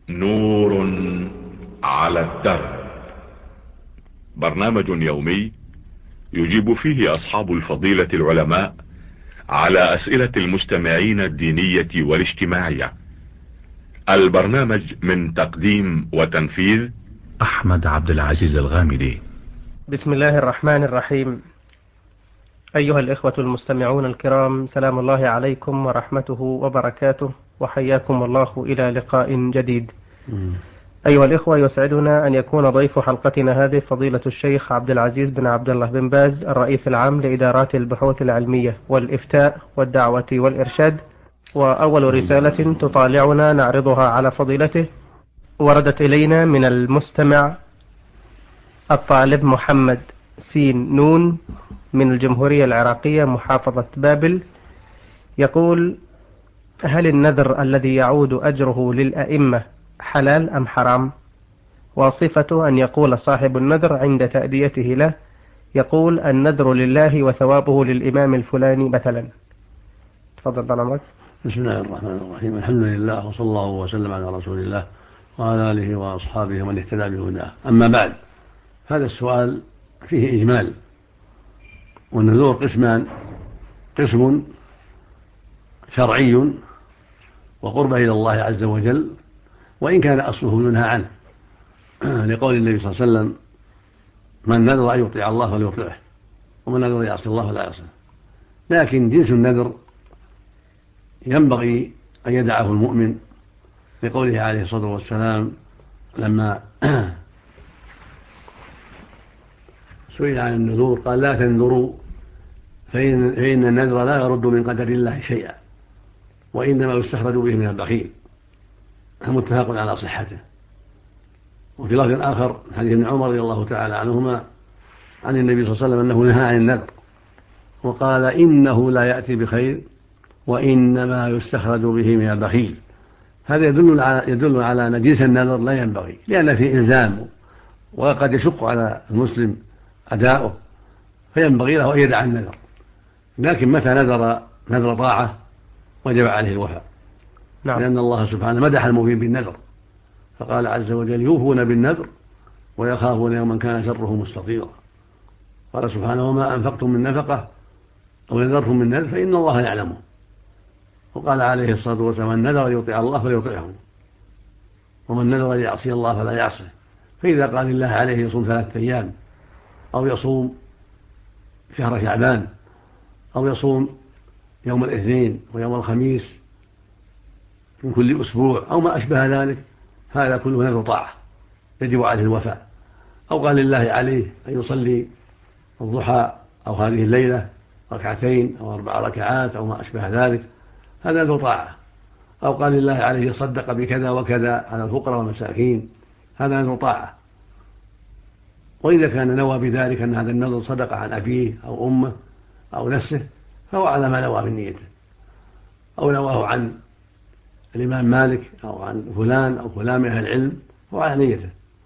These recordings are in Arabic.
نور على الدرب. برنامج يومي يجيب فيه أصحاب الفضيلة العلماء على أسئلة المستمعين الدينية والاجتماعية. البرنامج من تقديم وتنفيذ أحمد عبد العزيز الغامدي. بسم الله الرحمن الرحيم. أيها الإخوة المستمعون الكرام، سلام الله عليكم ورحمته وبركاته، وحياكم الله إلى لقاء جديد. أيها الإخوة، يسعدنا أن يكون ضيف حلقتنا هذه فضيلة الشيخ عبد العزيز بن عبد الله بن باز، الرئيس العام لإدارات البحوث العلمية والإفتاء والدعوة والإرشاد. وأول رسالة تطالعنا نعرضها على فضيلته وردت إلينا من المستمع الطالب محمد سين نون من الجمهورية العراقية محافظة بابل. يقول: هل النذر الذي يعود أجره للأئمة حلال أم حرام؟ وصفته أن يقول صاحب النذر عند تأديته له، يقول: النذر لله وثوابه للإمام الفلاني مثلا. تفضل طال عمرك. بسم الله الرحمن الرحيم. الحمد لله، وصلى الله وسلم على رسول الله وعلى آله وأصحابه ومن اهتدى بهداه. أما بعد، هذا السؤال فيه إجمال، والنذور قسمان: قسم شرعي وقرب إلى الله عز وجل، وإن كان أصله ينهى عنه لقول النبي صلى الله عليه وسلم: من نذر أن يطيع الله فليطيعه، ومن نذر يعصي الله فلا يعصيه. لكن جنس النذر ينبغي أن يدعه المؤمن لقوله عليه الصلاة والسلام لما سئل عن النذور قال: لا تنذروا فإن النذر لا يرد من قدر الله شيئا، وإنما يستخرج به من البخيل. متفق على صحته. وفي لفظ آخر حديث ابن عمر رضي الله تعالى عنهما عن النبي صلى الله عليه وسلم أنه نهى عن النذر وقال: إنه لا يأتي بخير وإنما يستخرج به من البخيل. هذا يدل على أن جنس النذر لا ينبغي، لأن فيه إلزام وقد يشق على المسلم أداؤه، فينبغي له أن يدع النذر. لكن متى نذر طاعة وجب عليه الوفاء. نعم. لأن الله سبحانه مدح الموفين بالنذر، فقال عز وجل: يوفون بالنذر ويخافون يوما كان شره مستطيرا. قال سبحانه: وما أنفقتم من نفقة أو نذرتم من نذر فإن الله يعلمه. وقال عليه الصلاة والسلام: من نذر أن يطيع الله فليطيعه، ومن نذر أن يعصي الله فلا يعصه. فإذا قال الله عليه يصوم 3 أيام، أو يصوم شهر شعبان، أو يصوم يوم الاثنين ويوم الخميس من كل أسبوع أو ما أشبه ذلك، هذا كله نذر طاعة يجب عليه الوفاء. أو قال لله عليه أن يصلي الضحى أو هذه الليلة 2 أو 4 ركعات أو ما أشبه ذلك، هذا نذر طاعة. أو قال لله عليه يصدق بكذا وكذا على الفقراء والمساكين، هذا نذر طاعة. وإذا كان نوى بذلك أن هذا النذر صدق عن أبيه أو أمه أو نفسه، فهو على ما نوى من نيته. أو نواه عن الإمام مالك أو عن فلان أو فلان من أهل العلم، هو على نيته.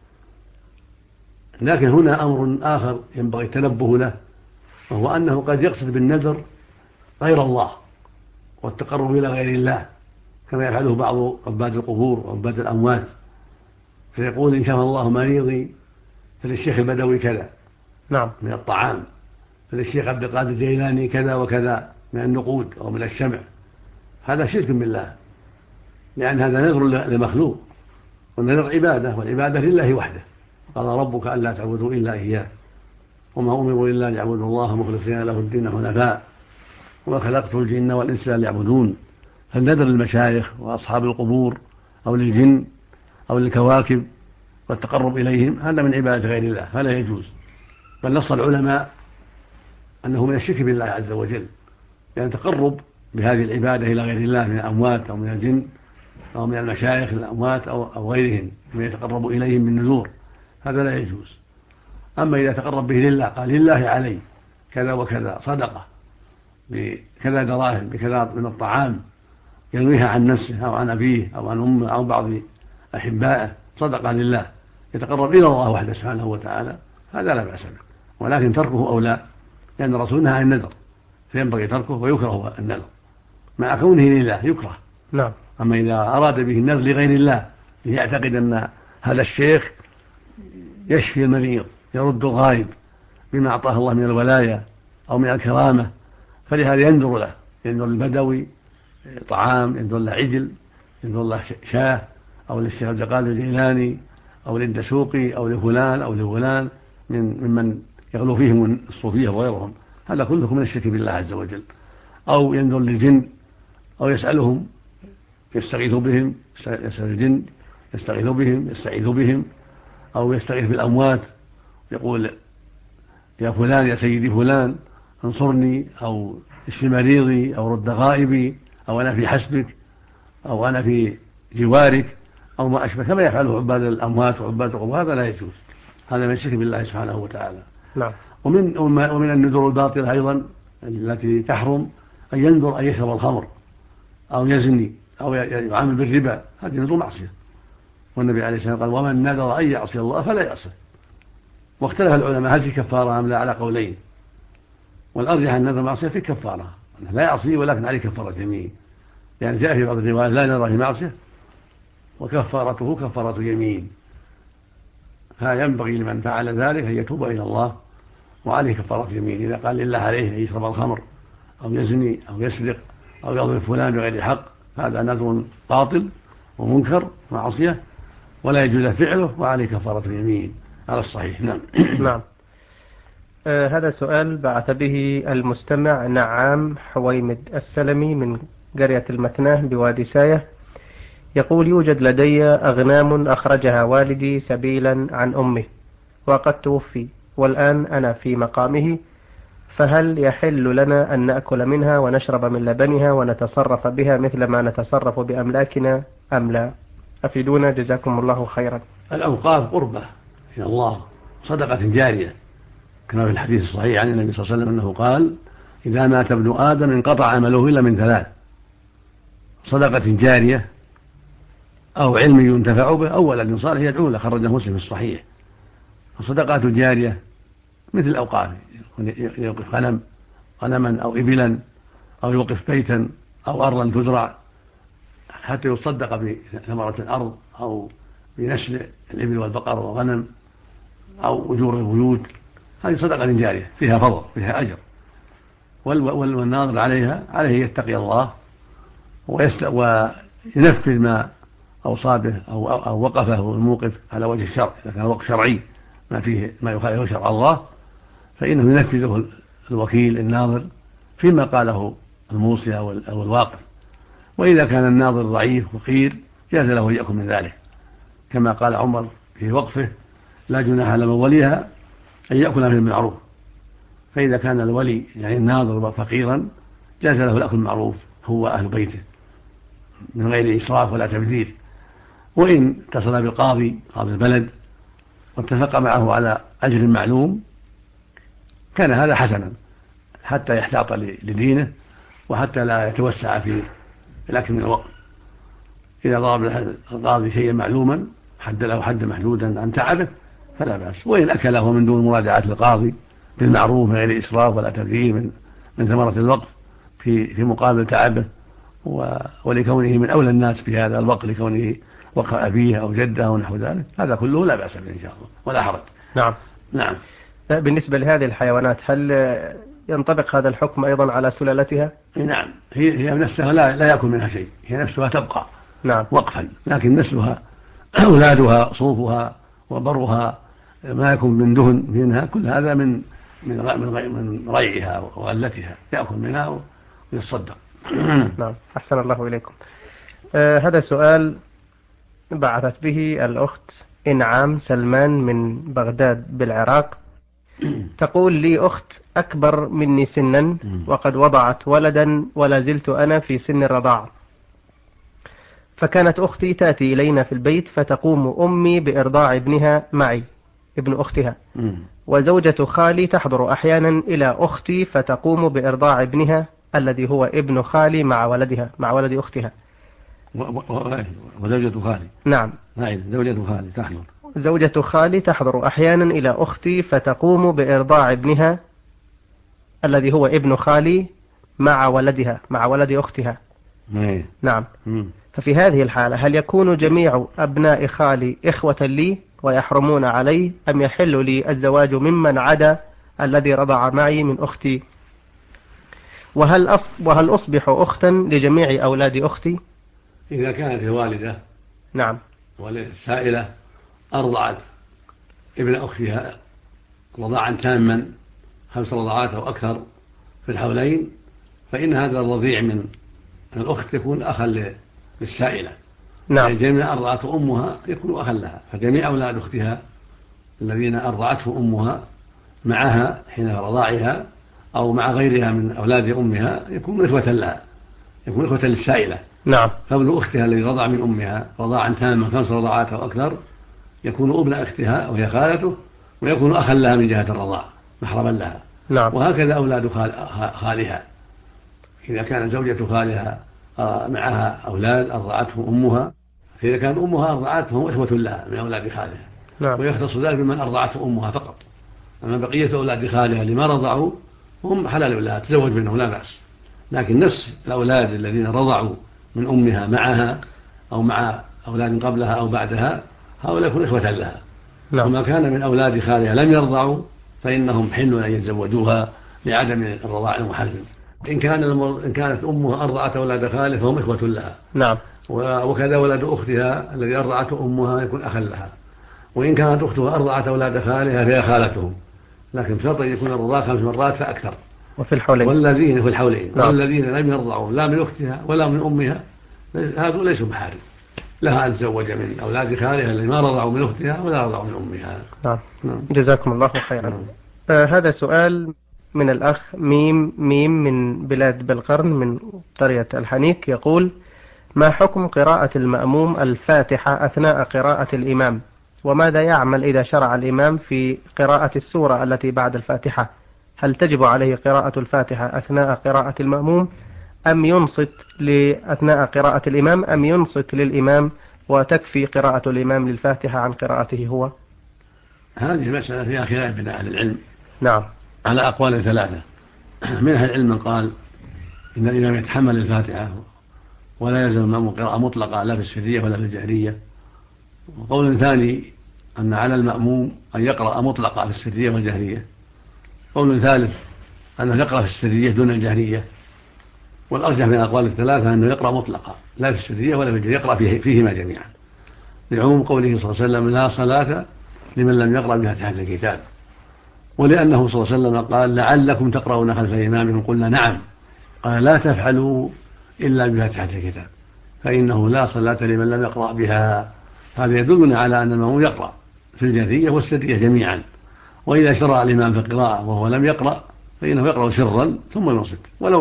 لكن هنا أمر آخر ينبغي التنبه له، وهو أنه قد يقصد بالنذر غير الله والتقرب إلى غير الله، كما يفعله بعض عباد القبور وعباد الأموات، فيقول: إن شاء الله مريضي فللشيخ البدوي كذا نعم من الطعام، فللشيخ عبد القادر الجيلاني كذا وكذا من النقود أو من الشمع. هذا شرك بالله، لأن هذا نذر لمخلوق، والنذر عبادة، والعبادة لله وحده. قال: ربك ألا تعبدوا إلا إياه وما أمروا إلا ليعبدوا الله مخلصين له الدين حنفاء وما خلقت الجن والإنس إلا ليعبدون. فالنذر للمشايخ وأصحاب القبور أو للجن أو للكواكب والتقرب إليهم هذا من عبادة غير الله، فلا يجوز. بل نص العلماء أنه من الشرك بالله عز وجل، لأن تقرب بهذه العبادة إلى غير الله من الأموات أو من الجن أو من المشايخ الأموات أو غيرهم من يتقرب إليهم بالنذور، هذا لا يجوز. أما إذا تقرب به لله، قال: لله علي كذا وكذا صدقة بكذا دراهم بكذا من الطعام، ينويها عن نفسه أو عن أبيه أو عن أمه أو بعض أحبائه، صدقة لله يتقرب إلى الله وحده سبحانه وتعالى، هذا لا بأس به. ولكن تركه أولى، لأن الرسول نهى عن النذر، فينبغي تركه ويكره النذر مع كونه لله يكره. نعم. أما إذا أراد به النذر لغير الله يعتقد أن هذا الشيخ يشفي المريض يرد الغائب بما أعطاه الله من الولاية أو من الكرامة، فلهذا ينذر له، ينذر البدوي طعام، ينذر له عجل، ينذر له شاه، أو للشيخ عبد القادر الجيلاني أو للدسوقي أو لفلان أو لفلان ممن يغلو فيهم الصوفية وغيرهم. هذا كله من الشرك بالله عز وجل. أو ينذر للجن أو يسألهم يستغيث بهم، يسأل الجن يستغيث بهم يستعيذ بهم، أو يستغيث بالأموات يقول يا فلان يا سيدي فلان انصرني، أو اشف مريضي، أو رد غائبي، أو أنا في حسبك، أو أنا في جوارك، أو ما أشبه، كما يفعله عباد الأموات وعباد القبور. هذا لا يجوز، هذا من الشرك بالله سبحانه وتعالى. نعم. ومن النذور الباطلة أيضا التي تحرم أن ينذر أن يشرب الخمر أو يزني أو يعامل بالربا، هذه نذور معصية، والنبي عليه الصلاة والسلام قال ومن نذر أن يعصي الله فلا يعصي. واختلف العلماء هل في كفارة أم لا على قولين، والأرجح أن النذر معصية في كفارة، لا يعصي ولكن عليه كفارة يمين، يعني جاء في بعض الروايات لا نذر في معصية وكفارته كفارة يمين. فينبغي لمن فعل ذلك أن يتوب إلى الله وعليه كفارة يمين. إذا قال لله عليه أن يشرب الخمر أو يزني أو يسرق أو يضرب فلان بغير حق، هذا نذر باطل ومنكر ومعصية ولا يجوز فعله، وعليه كفارة يمين على الصحيح. نعم. نعم. هذا سؤال بعث به المستمع نعام حويمد السلمي من قرية المكناه بوادي ساية، يقول يوجد لدي أغنام أخرجها والدي سبيلا عن أمه وقد توفي، والآن أنا في مقامه، فهل يحل لنا أن نأكل منها ونشرب من لبنها ونتصرف بها مثل ما نتصرف بأملاكنا أم لا؟ أفيدونا جزاكم الله خيرا. الأوقاف قربة إلى الله، صدقة جارية، كما في الحديث الصحيح عن النبي صلى الله عليه وسلم أنه قال إذا مات ابن آدم انقطع عمله إلا من ثلاث: صدقة جارية أو علم ينتفع به أو ولد صالح يدعو له، خرجه مسلم في الصحيح. الصدقات الجارية مثل الأوقاف، يوقف غنما أو إبلا، أو يوقف بيتا أو أرضا تزرع حتى يصدق بثمرة الأرض، أو بنسل الإبل والبقر والغنم، أو أجور البيوت. هذه صدقة جارية فيها فضل فيها أجر، والناظر عليه يتقي الله وينفذ ما أوصى به أو وقفه الموقف على وجه الشرع. إذا كان وقف شرعي ما يخالف شرع الله فإنه ينفذه الوكيل الناظر فيما قاله الموصي أو الواقف. وإذا كان الناظر ضعيف فقير جاز له أن يأكل من ذلك، كما قال عمر في وقفه لا جناح على من وليها أن يأكل من المعروف. فإذا كان الولي يعني الناظر فقيرا جاز له الأكل المعروف هو أهل بيته من غير إسراف ولا تبذير. وإن اتصل بالقاضي قاضي البلد واتفق معه على أجر معلوم كان هذا حسنا حتى يحتاط لدينه وحتى لا يتوسع في الأكل من الوقت. إذا ضرب القاضي شيئا معلوما حد له حد محدودا عن تعبه فلا بأس، وإن أكله من دون مراجعة القاضي بالمعروف من غير إسراف ولا تبذير من ثمرة الوقف في مقابل تعبه ولكونه من أولى الناس في هذا الوقت لكونه وقف أبيه أو جده أو نحو ذلك، هذا كله لا بأس به إن شاء الله ولا حرج. نعم. نعم. بالنسبة لهذه الحيوانات هل ينطبق هذا الحكم أيضا على سلالتها؟ نعم، هي نفسها لا يأكل منها شيء، هي نفسها تبقى نعم وقفا، لكن نسلها أولادها صوفها وبرها ما يكون من دهن منها كل هذا من ريعها وغلتها يأكل منها ويتصدق. نعم. أحسن الله إليكم. هذا سؤال بعثت به الأخت إنعام سلمان من بغداد بالعراق، تقول لي أخت أكبر مني سنا وقد وضعت ولدا ولا زلت أنا في سن الرضاعة، فكانت أختي تأتي إلينا في البيت فتقوم أمي بإرضاع ابنها معي ابن أختها، وزوجة خالي تحضر أحيانا إلى أختي فتقوم بإرضاع ابنها الذي هو ابن خالي مع ولد أختها. وزوجة خالي. نعم. زوجة خالي تحضر أحيانا إلى أختي فتقوم بإرضاع ابنها الذي هو ابن خالي مع ولد أختها، نعم. ففي هذه الحالة هل يكون جميع أبناء خالي إخوة لي ويحرمون علي، أم يحل لي الزواج ممن عدا الذي رضع معي من أختي؟ وهل أصبح أختا لجميع أولاد أختي؟ إذا كانت الوالدة نعم والسائلة أرضعت ابن أختها رضاعا تاما 5 رضعات أو أكثر في الحولين، فإن هذا الرضيع من الأخت يكون أخا للسائلة. نعم. يعني جميع أرضعته أمها يكون أخا لها، فجميع أولاد أختها الذين أرضعته أمها معها حين رضاعها أو مع غيرها من أولاد أمها يكون إخوة لها، يكون إخوة للسائلة. نعم. فابن أختها الذي رضع من أمها رضاعا تاما 5 رضعات أو أكثر يكون ابن أختها وهي خالته، ويكون أخا لها من جهة الرضاع محرما لها. نعم. وهكذا أولاد خالها، إذا كانت زوجة خالها معها أولاد أرضعتهم أمها، فإذا كانت أمها أرضعتهم إخوة لها من أولاد خالها. نعم. ويختص ذلك بمن أرضعته أمها فقط، أما بقية أولاد خالها لما رضعوا هم حلال لها تزوج منهم لا بأس. لكن نفس الأولاد الذين رضعوا من أمها معها أو مع أولاد قبلها أو بعدها هؤلاء يكون إخوة لها. نعم. وما كان من أولاد خالها لم يرضعوا فإنهم حل أن يتزوجوها لعدم الرضاع المحرم. إن كانت أمها أرضعت أولاد خالها فهم إخوة لها. نعم. وكذا ولد أختها الذي أرضعته أمها يكون أخا لها. وإن كانت أختها أرضعت أولاد خالها فهي خالتهم، لكن بشرط أن يكون الرضاع 5 مرات فأكثر. وفي الحولين. والذين في الحولين. نعم. والذين لم يرضعوا لا من أختها ولا من أمها هذول ليسوا محارم لها أن تزوج من أولاد خالها الذين ما رضعوا من أختها ولا رضعوا من أمها. نعم. نعم. جزاكم الله خيرا. هذا سؤال من الأخ ميم من بلاد بالقرن من قرية الحنيك، يقول: ما حكم قراءة المأموم الفاتحة أثناء قراءة الإمام؟ وماذا يعمل إذا شرع الإمام في قراءة السورة التي بعد الفاتحة؟ هل تجب عليه قراءة الفاتحة أثناء قراءة المأموم أم ينصت أثناء قراءة الإمام، أم ينصت للإمام وتكفي قراءة الإمام للفاتحة عن قراءته هو؟ هذه المسألة فيها خلاف بين أهل العلم. نعم. على أقوال 3. من أهل العلم من قال إن الإمام يتحمل الفاتحة ولا يلزم المأموم قراءة مطلقة لا في السرية ولا في الجهرية. وقول ثاني أن على المأموم أن يقرأ مطلقة في السرية والجهرية. قول ثالث أنه يقرأ في السرية دون الجهرية. والأرجح من الأقوال 3 أنه يقرأ مطلقة لا في السرية ولا في الجهرية، يقرأ فيهما جميعا، لعموم قوله صلى الله عليه وسلم: لا صلاة لمن لم يقرأ بفاتحة الكتاب. ولأنه صلى الله عليه وسلم قال: لعلكم تقرؤون خلف إمامكم، قلنا نعم، قال: لا تفعلوا إلا بفاتحة الكتاب فإنه لا صلاة لمن لم يقرأ بها. هذا يدلنا على أن المأموم يقرأ في الجهرية والسرية جميعا. وإذا شرع الإمام في القراءة وهو لم يقرأ فإنه يقرأ سرا ثم ينصت،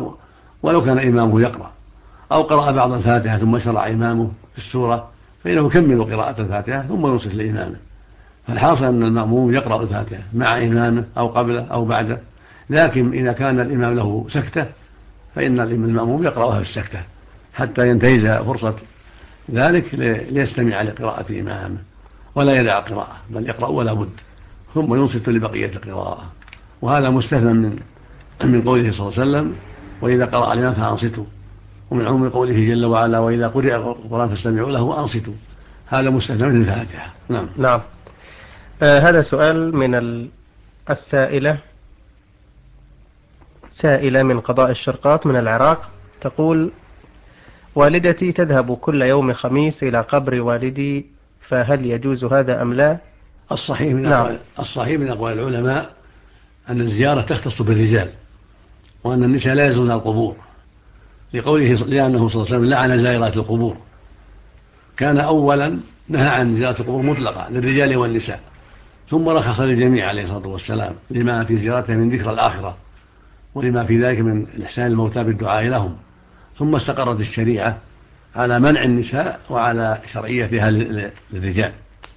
ولو كان إمامه يقرأ، أو قرأ بعض الفاتحة ثم شرع إمامه في السورة فإنه يكمل قراءة الفاتحة ثم ينصت لإمامه. فالحاصل أن المأموم يقرأ الفاتحة مع إمامه أو قبله أو بعده، لكن إذا كان الإمام له سكتة فإن المأموم يقرأها في السكتة حتى ينتهز فرصة ذلك ليستمع لقراءة إمامه ولا يدع القراءة، بل يقرأ ولا بد ثم ينصت لبقية القراءة. وهذا مستثنى من قوله صلى الله عليه وسلم: وإذا قرأ الإمام فأنصتوا. ومن عموم قوله جل وعلا: وإذا قرئ القرآن فاستمعوا له وأنصتوا. هذا مستثنى من الفاتحة. نعم. نعم. هذا سؤال من سائلة من قضاء الشرقاط من العراق، تقول: والدتي تذهب كل يوم خميس إلى قبر والدي، فهل يجوز هذا أم لا؟ الصحيح من أقوال العلماء أن الزيارة تختص بالرجال، وأن النساء لا يزورن القبور، لأنه صلى الله عليه وسلم لعن زائرات القبور. كان أولا نهى عن زيارة القبور مطلقة للرجال والنساء، ثم رخص للجميع عليه الصلاة والسلام لما في زيارته من ذكر الآخرة ولما في ذلك من إحسان الموتى بالدعاء لهم. ثم استقرت الشريعة على منع النساء وعلى شرعيتها للرجال.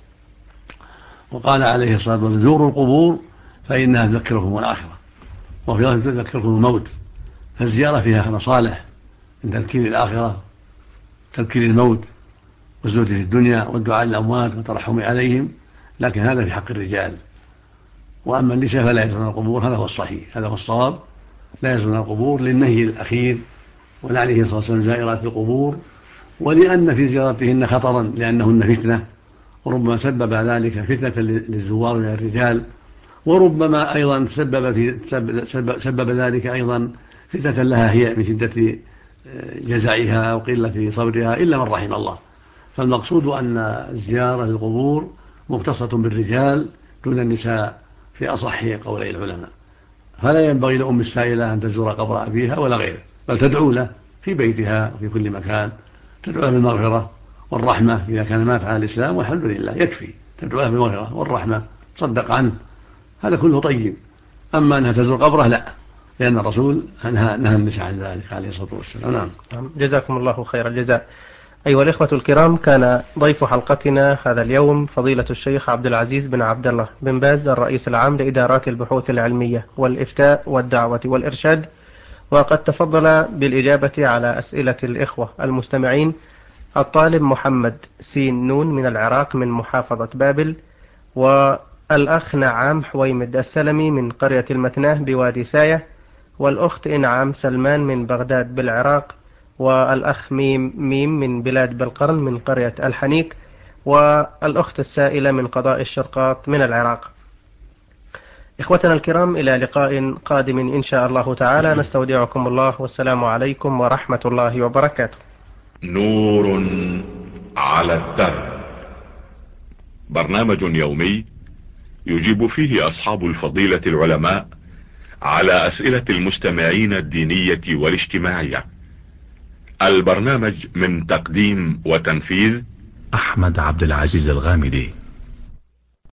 وقال عليه الصلاة والسلام: زوروا القبور فإنها تذكركم الآخرة، وفي ذلك تذكركم الموت. فالزيارة فيها مصالح من تذكير الآخرة، تذكير الموت، والزهد في الدنيا، والدعاء للأموات والترحم عليهم، لكن هذا في حق الرجال. وأما النساء فلا يزورن القبور، هذا هو الصحيح، هذا هو الصواب، لا يزورن القبور للنهي الأخير ولعنه صلى الله عليه وسلم زائرات القبور، ولأن في زيارتهن خطرا لأنهن فتنة، وربما سبب ذلك فتنة للزوار من الرجال، وربما أيضا سبب ذلك أيضا فتنة لها هي من شدة جزعها وقلة صبرها إلا من رحم الله. فالمقصود أن الزيارة للقبور مختصة بالرجال دون النساء في أصح قولي العلماء، فلا ينبغي لأم السائلة أن تزور قبر أبيها ولا غيره، بل تدعو له في بيتها وفي كل مكان، تدعو له بالمغفرة والرحمة إذا كان مات على الإسلام، والحمد لله يكفي، تدعو له بالمغفرة والرحمة، تصدق عنه، هذا كله طيب. أما أنها تزور قبره لا، لأن الرسول نهى النساء عن ذلك عليه الصلاة والسلام. نعم. جزاكم الله خير الجزاء. أيها الإخوة الكرام، كان ضيف حلقتنا هذا اليوم فضيلة الشيخ عبد العزيز بن عبد الله بن باز، الرئيس العام لإدارات البحوث العلمية والإفتاء والدعوة والإرشاد، وقد تفضل بالإجابة على أسئلة الإخوة المستمعين الطالب محمد سين نون من العراق من محافظة بابل، والأخ نعام حويمد السلمي من قرية المثناه بوادي ساية، والأخت إنعام سلمان من بغداد بالعراق، والأخ ميم من بلاد بالقرن من قرية الحنيك، والأخت السائلة من قضاء الشرقاط من العراق. إخوتنا الكرام، إلى لقاء قادم إن شاء الله تعالى، نستودعكم الله، والسلام عليكم ورحمة الله وبركاته. نور على الدرب، برنامج يومي يجيب فيه أصحاب الفضيلة العلماء على أسئلة المستمعين الدينية والاجتماعية. البرنامج من تقديم وتنفيذ أحمد عبد العزيز الغامدي.